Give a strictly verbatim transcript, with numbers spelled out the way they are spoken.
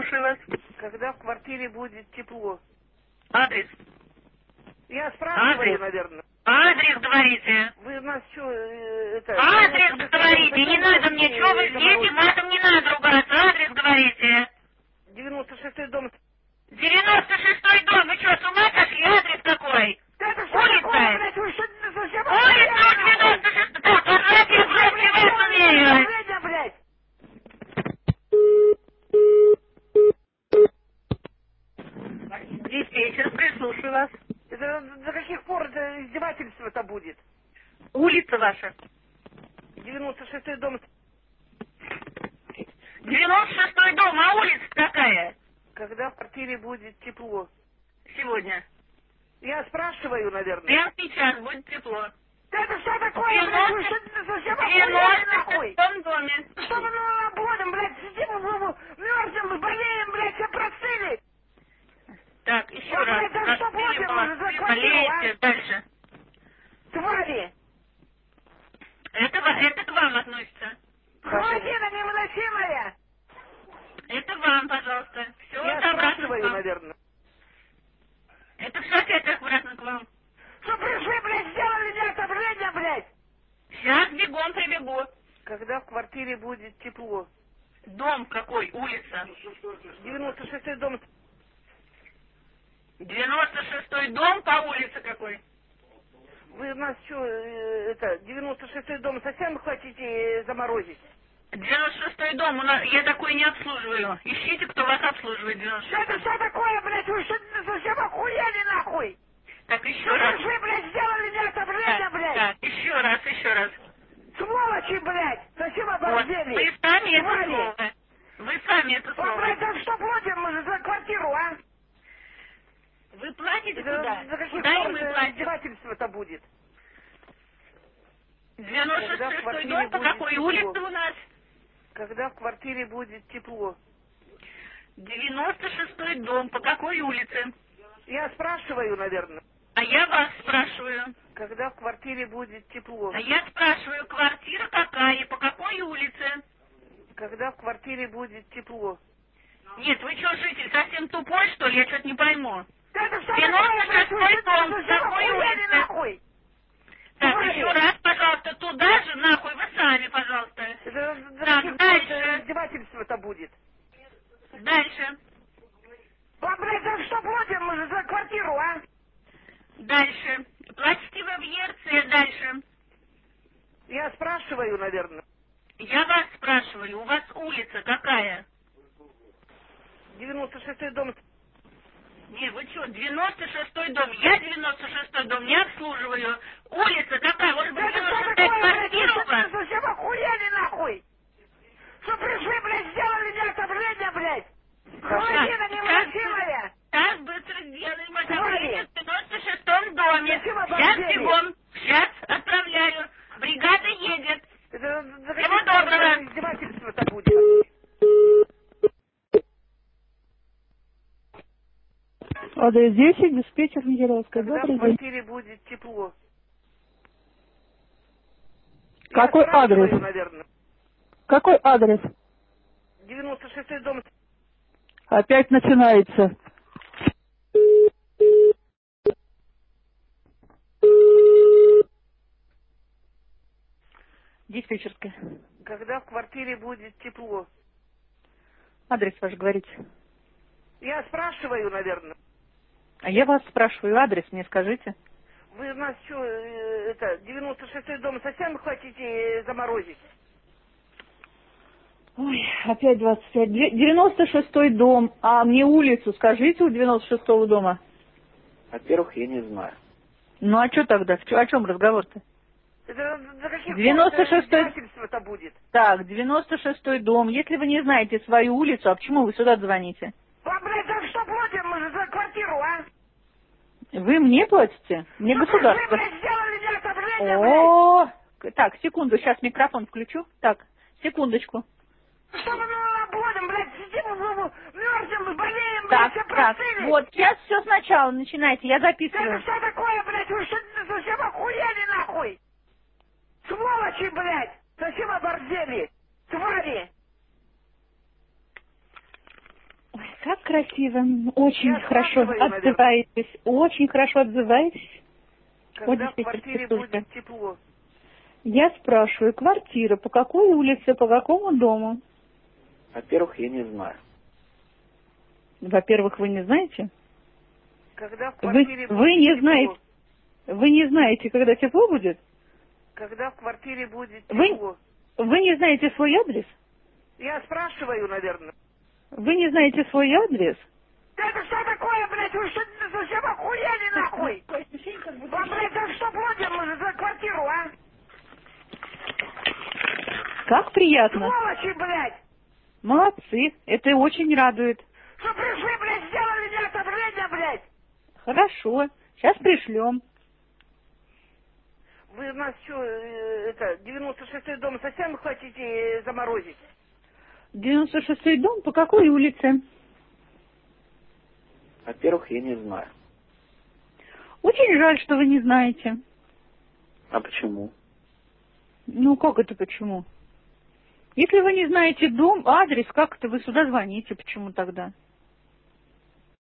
слушаю вас. Когда в квартире будет тепло? Адрес. Я спрашиваю, Адрес. наверное. Адрес говорите. Вы у нас что, э, это... Адрес говорите, не надо мне, что вы здесь, и матом не надо ругаться. Адрес говорите. девяносто шестой дом. девяносто шестой дом, вы что, с ума сошли? Адрес какой? Это что Улица. такое, блядь, вы что, совсем Улица охуели, девяносто шестой. Так, пожалуйста, я блядь, вас умею. Блядь, блядь. Диспетчер, прислушаю вас. Это до каких пор это издевательство-то будет? Улица ваша. девяносто шестой дом. девяносто шестой дом, а улица какая? Когда в квартире будет тепло? Сегодня. Я спрашиваю, наверное. Прямо сейчас будет тепло. Это что такое, блядь, вы что, совсем охуели, девяносто нахуй? шестом доме. Что мы ну, работаем, блядь, сидим, мерзнем, мы болеем, блядь, все простыли. Так, еще Вы, раз. блядь, за что Простыли, платим мы за молодцы, квартиру, болеете. Дальше. Твари. Это, ва- это к вам относится. Холодина невыносимая. Это вам, пожалуйста. Все, Я это обратно к спрашиваю, вам. наверное. Это все опять обратно к вам. Что пришли, блядь, сделали мне отопление, блядь. Сейчас бегом прибегу. Когда в квартире будет тепло? Дом какой? Улица. девяносто шестой дом. девяносто шестой дом по улице какой? Вы у нас что, э, это, девяносто шестой дом совсем хотите э, заморозить? девяносто шестой дом, у нас, я такой не обслуживаю. Ищите, кто вас обслуживает, девяносто Что это шестой. что такое, блядь, вы что, совсем охуели, нахуй? Так, еще Что раз. пришли, блядь, сделали мне отопление, Так, блядь. так, еще раз, еще раз. Сволочи, блядь, совсем Вот, оборзели. вы сами это Твари. слово. Вы сами это А, слово. блядь, за что платим мы за квартиру, а? Вы платите Это куда? за каких Куда и пор мы это платим? издевательство-то будет? девяносто Когда в шестой квартире дом, по будет какой тепло? улице у нас? Когда в квартире будет тепло? девяносто шестой дом, по какой улице? Я спрашиваю, наверное. А я вас спрашиваю. Когда в квартире будет тепло? А я спрашиваю, квартира какая, по какой улице? Когда в квартире будет тепло? Нет, вы что, житель, совсем тупой, что ли? Я что-то не пойму. Это что девяносто такое, блядь, вы шестой что, дом, совсем какой охуели, улице? нахуй? Так, Твари. еще раз, пожалуйста, туда же, нахуй, вы сами, пожалуййста. Это за Так, каких пор это дальше. издевательство-то будет? Дальше. А, блядь, за что платим мы за квартиру, а? Дальше. Платите вы в Ерце, дальше. Я спрашиваю, наверное. Я вас спрашиваю, у вас улица какая? девяносто шестой дом. Не, вы что, девяносто шестой дом. Я девяносто шестой дом не обслуживаю. Улица какая? Может быть, Это что девяносто такое, шестая блядь, вы квартира у что, вас? совсем охуели, нахуй? Что пришли, блядь, сделали мне отопление, блядь? Холодина Так, невыносимая. сейчас быстро сделаем отопление Твари. в девяносто шестом доме. Зачем Сейчас оборзели? бегом. Сейчас отправляю. Бригада едет. Это за Всего каких пор доброго. это издевательство-то будет? Адрес десять, диспетчер Нигеровская. Когда в Добрый день. квартире будет тепло? Какой Я спрашиваю, адрес? наверное. Какой адрес? девяносто шестой дом. Опять начинается. Диспетчерская. Когда в квартире будет тепло? Адрес ваш говорите. Я спрашиваю, наверное. А я вас спрашиваю, адрес мне скажите. Вы у нас что, э, это, девяносто шестой дом совсем хотите э, заморозить? Ой, опять двадцать пять. Две- девяносто шестой дом. А мне улицу скажите у девяносто шестого дома. Во-первых, я не знаю. Ну а что тогда? В чё- О чем разговор-то? Это за каких девяносто пор это шестой издевательство-то будет? Так, девяносто шестой дом. Если вы не знаете свою улицу, а почему вы сюда звоните? А, блядь, за что платим мы за квартиру, а? Вы мне платите? Мне Что государство. пришли, блядь, сделали мне отопление, блядь? О, так, секунду, сейчас микрофон включу. Так, секундочку. Что мы работаем, блядь, сидим, мерзнем, болеем, блядь, Так, все так, простыли. вот, сейчас все сначала начинайте, я Это записываю. что такое, блядь, вы что, совсем охуели, нахуй? Сволочи, блядь, совсем оборзели, твари. Ой, Как красиво. Очень Я хорошо спрашиваю, наверное. отзываетесь. Очень хорошо отзываетесь. Когда Вот в квартире действительно, будет тепло? Я спрашиваю, квартира по какой улице, по какому дому? Во-первых, я не знаю. Во-первых, вы не знаете? Когда в Вы, квартире будет вы не тепло? знаете, вы не знаете, когда тепло будет? Когда в квартире будет Вы, тепло? вы не знаете свой адрес? Я спрашиваю, наверное. Вы не знаете свой адрес? Да это что такое, блядь? Вы что, совсем охуели, нахуй? Вам, блядь, за что платим за квартиру, а? Как приятно. Сволочи, блядь! Молодцы. Это очень радует. Что пришли, блядь, сделали мне отопление, блядь! Хорошо. Сейчас пришлем. Вы у нас что, э, это, девяносто шестой дом совсем хотите э, заморозить? девяносто шестой дом по какой улице? Во-первых, я не знаю. Очень жаль, что вы не знаете. А почему? Ну, как это почему? Если вы не знаете дом, адрес, как это вы сюда звоните? Почему тогда?